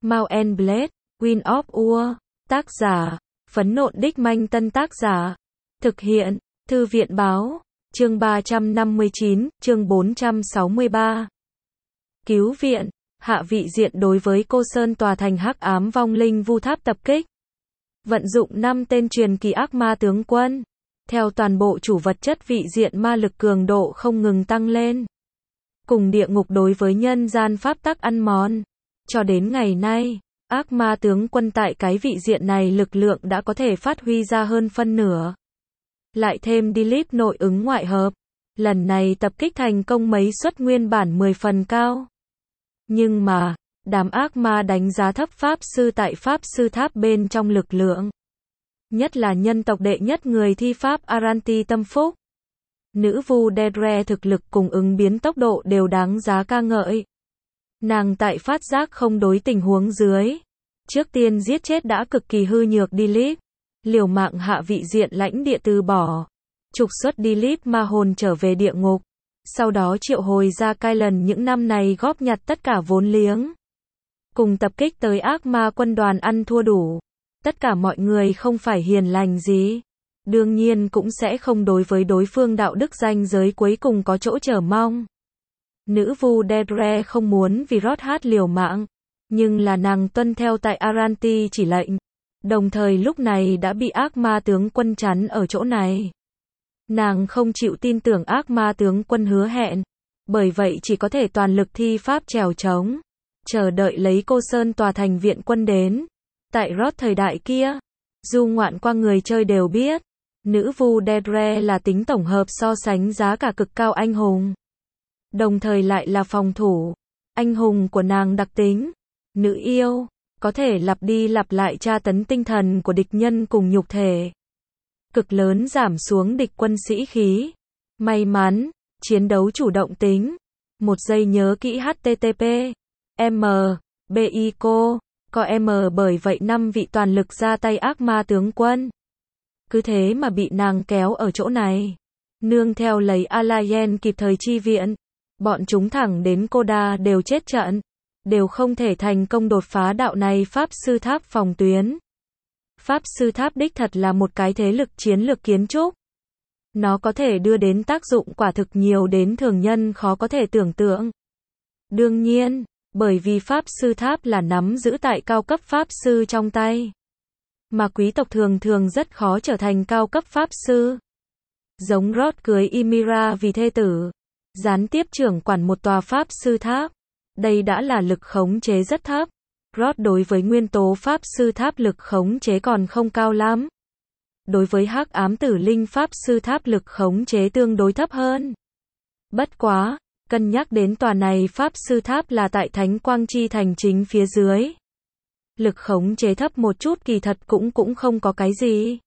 Mount and Blade, Wind of War. Tác giả, Phấn Nộn Đích Manh. Tân tác giả, thực hiện, Thư viện Báo. Chương 359, chương 463. Cứu viện, hạ vị diện đối với Cô Sơn tòa thành hắc ám vong linh vu tháp tập kích. Vận dụng 5 tên truyền kỳ ác ma tướng quân. Theo toàn bộ chủ vật chất vị diện ma lực cường độ không ngừng tăng lên. Cùng địa ngục đối với nhân gian pháp tắc ăn mòn. Cho đến ngày nay, ác ma tướng quân tại cái vị diện này lực lượng đã có thể phát huy ra hơn phân nửa. Lại thêm Dilip nội ứng ngoại hợp. Lần này tập kích thành công mấy suất nguyên bản 10 phần cao. Nhưng mà, đám ác ma đánh giá thấp Pháp Sư tại Pháp Sư Tháp bên trong lực lượng. Nhất là nhân tộc đệ nhất người thi pháp Aranti tâm phúc. Nữ vu Dedre thực lực cùng ứng biến tốc độ đều đáng giá ca ngợi. Nàng tại phát giác không đối tình huống dưới. Trước tiên giết chết đã cực kỳ hư nhược Dilip. Liều mạng hạ vị diện lãnh địa từ bỏ. Trục xuất Dilip ma hồn trở về địa ngục. Sau đó triệu hồi ra Kylan những năm này góp nhặt tất cả vốn liếng. Cùng tập kích tới ác ma quân đoàn ăn thua đủ. Tất cả mọi người không phải hiền lành gì. Đương nhiên cũng sẽ không đối với đối phương đạo đức ranh giới cuối cùng có chỗ chờ mong. Nữ vu Dedre không muốn vì Rothat liều mạng. Nhưng là nàng tuân theo tại Aranti chỉ lệnh. Đồng thời lúc này đã bị ác ma tướng quân chắn ở chỗ này. Nàng không chịu tin tưởng ác ma tướng quân hứa hẹn. Bởi vậy chỉ có thể toàn lực thi pháp trèo trống. Chờ đợi lấy Cô Sơn tòa thành viện quân đến. Tại Rot thời đại kia, du ngoạn qua người chơi đều biết. Nữ vu Dedre là tính tổng hợp so sánh giá cả cực cao anh hùng. Đồng thời lại là phòng thủ. Anh hùng của nàng đặc tính. Nữ yêu. Có thể lặp đi lặp lại tra tấn tinh thần của địch nhân cùng nhục thể. Cực lớn giảm xuống địch quân sĩ khí. May mắn. Chiến đấu chủ động tính. Một giây nhớ kỹ HTTP. M. BICO. Có M bởi vậy 5 vị toàn lực ra tay ác ma tướng quân. Cứ thế mà bị nàng kéo ở chỗ này. Nương theo lấy Alayen kịp thời chi viện. Bọn chúng thẳng đến Koda đều chết trận. Đều không thể thành công đột phá đạo này Pháp Sư Tháp phòng tuyến. Pháp Sư Tháp đích thật là một cái thế lực chiến lược kiến trúc. Nó có thể đưa đến tác dụng quả thực nhiều đến thường nhân khó có thể tưởng tượng. Đương nhiên, bởi vì Pháp Sư Tháp là nắm giữ tại cao cấp Pháp Sư trong tay. Mà quý tộc thường thường rất khó trở thành cao cấp Pháp Sư. Giống Rod cưới Ymira vì thê tử. Gián tiếp trưởng quản một tòa Pháp Sư Tháp. Đây đã là lực khống chế rất thấp. Rod đối với nguyên tố Pháp Sư Tháp lực khống chế còn không cao lắm. Đối với hắc ám tử linh Pháp Sư Tháp lực khống chế tương đối thấp hơn. Bất quá, cân nhắc đến tòa này Pháp Sư Tháp là tại Thánh Quang Chi thành chính phía dưới. Lực khống chế thấp một chút kỳ thật cũng không có cái gì.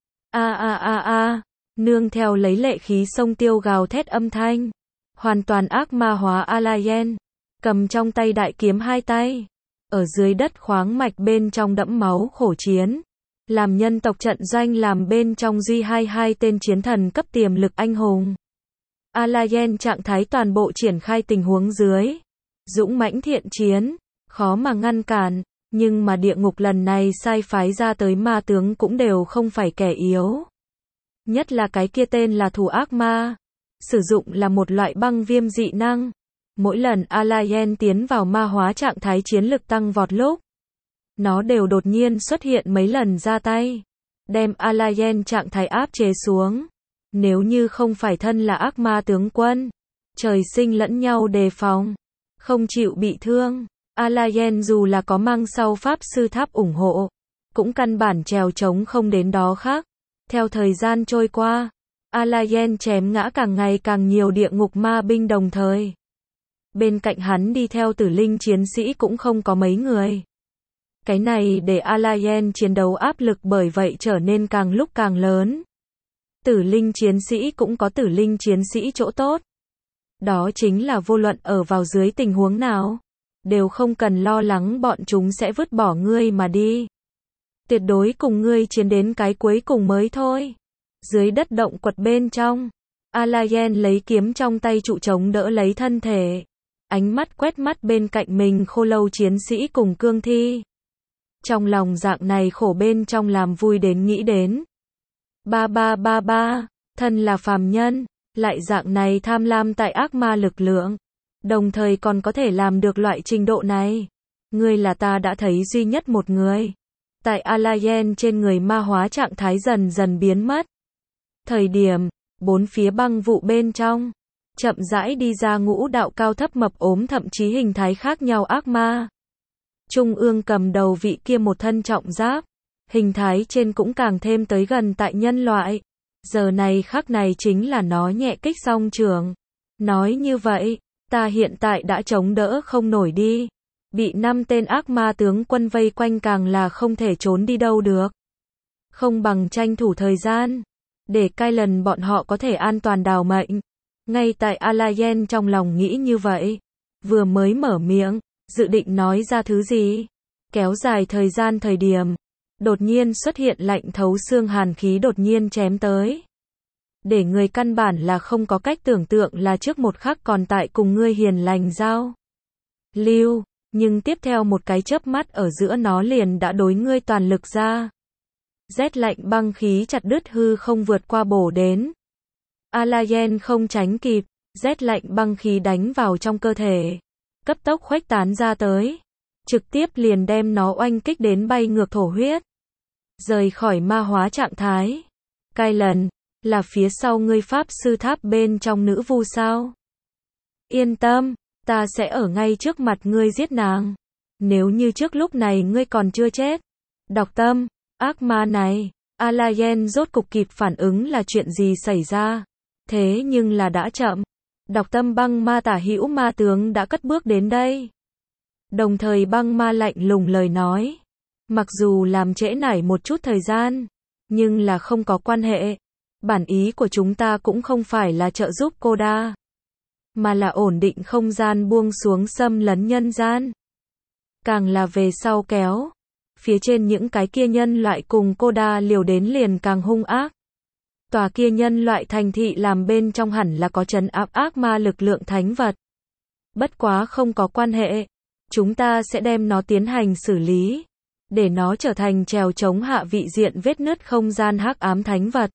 Nương theo lấy lệ khí sông tiêu gào thét âm thanh. Hoàn toàn ác ma hóa Alayen. Cầm trong tay đại kiếm hai tay. Ở dưới đất khoáng mạch bên trong đẫm máu khổ chiến. Làm nhân tộc trận doanh làm bên trong duy hai tên chiến thần cấp tiềm lực anh hùng. Alayen trạng thái toàn bộ triển khai tình huống dưới. Dũng mãnh thiện chiến. Khó mà ngăn cản. Nhưng mà địa ngục lần này sai phái ra tới ma tướng cũng đều không phải kẻ yếu. Nhất là cái kia tên là thủ ác ma. Sử dụng là một loại băng viêm dị năng. Mỗi lần Alayen tiến vào ma hóa trạng thái chiến lực tăng vọt lúc. Nó đều đột nhiên xuất hiện mấy lần ra tay. Đem Alayen trạng thái áp chế xuống. Nếu như không phải thân là ác ma tướng quân. Trời sinh lẫn nhau đề phòng. Không chịu bị thương. Alayen dù là có mang sau Pháp Sư Tháp ủng hộ. Cũng căn bản trèo trống không đến đó khác. Theo thời gian trôi qua. Alayen chém ngã càng ngày càng nhiều địa ngục ma binh đồng thời. Bên cạnh hắn đi theo tử linh chiến sĩ cũng không có mấy người. Cái này để Alayen chiến đấu áp lực bởi vậy trở nên càng lúc càng lớn. Tử linh chiến sĩ cũng có tử linh chiến sĩ chỗ tốt. Đó chính là vô luận ở vào dưới tình huống nào. Đều không cần lo lắng bọn chúng sẽ vứt bỏ ngươi mà đi. Tuyệt đối cùng ngươi chiến đến cái cuối cùng mới thôi. Dưới đất động quật bên trong. Alayen lấy kiếm trong tay trụ chống đỡ lấy thân thể. ánh mắt quét mắt bên cạnh mình khô lâu chiến sĩ cùng cương thi. Trong lòng dạng này khổ bên trong làm vui đến nghĩ đến. Ba, thân là phàm nhân, lại dạng này tham lam tại ác ma lực lượng, đồng thời còn có thể làm được loại trình độ này. Ngươi là ta đã thấy duy nhất một người. Tại Alayen trên người ma hóa trạng thái dần dần biến mất. Thời điểm, bốn phía băng vụ bên trong, chậm rãi đi ra ngũ đạo cao thấp mập ốm thậm chí hình thái khác nhau ác ma. Trung ương cầm đầu vị kia một thân trọng giáp, hình thái trên cũng càng thêm tới gần tại nhân loại. Giờ này khắc này chính là nó nhẹ kích song trường. Nói như vậy, ta hiện tại đã chống đỡ không nổi đi. Bị 5 tên ác ma tướng quân vây quanh càng là không thể trốn đi đâu được. Không bằng tranh thủ thời gian, để Kylan bọn họ có thể an toàn đào mệnh. Ngay tại Alayen trong lòng nghĩ như vậy, vừa mới mở miệng, dự định nói ra thứ gì. Kéo dài thời gian thời điểm, đột nhiên xuất hiện lạnh thấu xương hàn khí đột nhiên chém tới. Để người căn bản là không có cách tưởng tượng là trước một khắc còn tại cùng ngươi hiền lành giao lưu, nhưng tiếp theo một cái chớp mắt ở giữa nó liền đã đối ngươi toàn lực ra. Rét lạnh băng khí chặt đứt hư không vượt qua bổ đến. Alayen không tránh kịp, rét lạnh băng khí đánh vào trong cơ thể, cấp tốc khuếch tán ra tới, trực tiếp liền đem nó oanh kích đến bay ngược thổ huyết. Rời khỏi ma hóa trạng thái. Kylan, là phía sau ngươi pháp sư tháp bên trong nữ vu sao? Yên tâm, ta sẽ ở ngay trước mặt ngươi giết nàng. Nếu như trước lúc này ngươi còn chưa chết. Đọc tâm, ác ma này, Alayen rốt cục kịp phản ứng là chuyện gì xảy ra. Thế nhưng là đã chậm. Đọc tâm băng ma tả hữu ma tướng đã cất bước đến đây. Đồng thời băng ma lạnh lùng lời nói. Mặc dù làm trễ nải một chút thời gian, nhưng là không có quan hệ. Bản ý của chúng ta cũng không phải là trợ giúp Coda, mà là ổn định không gian buông xuống xâm lấn nhân gian. Càng là về sau kéo, phía trên những cái kia nhân loại cùng Coda liều đến liền càng hung ác. Tòa kia nhân loại thành thị làm bên trong hẳn là có trấn áp ác ma lực lượng thánh vật. Bất quá không có quan hệ, chúng ta sẽ đem nó tiến hành xử lý, để nó trở thành trèo chống hạ vị diện vết nứt không gian hắc ám thánh vật.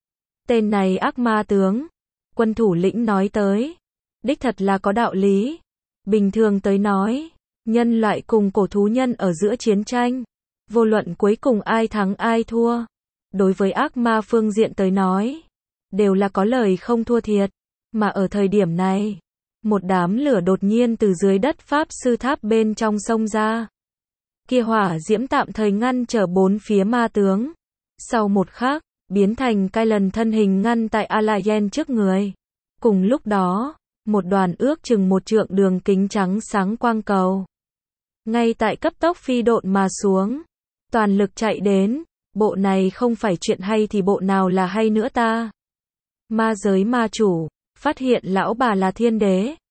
Tên này ác ma tướng, quân thủ lĩnh nói tới, đích thật là có đạo lý. Bình thường tới nói, nhân loại cùng cổ thú nhân ở giữa chiến tranh, vô luận cuối cùng ai thắng ai thua, đối với ác ma phương diện tới nói, đều là có lời không thua thiệt. Mà ở thời điểm này, một đám lửa đột nhiên từ dưới đất pháp sư tháp bên trong sông ra. Kia hỏa diễm tạm thời ngăn trở bốn phía ma tướng. Sau một khắc, biến thành Kylan thân hình ngăn tại Alayen trước người. Cùng lúc đó, một đoàn ước chừng 1 trượng đường kính trắng sáng quang cầu. Ngay tại cấp tốc phi độn mà xuống. Toàn lực chạy đến. Bộ này không phải chuyện hay thì bộ nào là hay nữa ta. Ma giới ma chủ, phát hiện lão bà là thiên đế.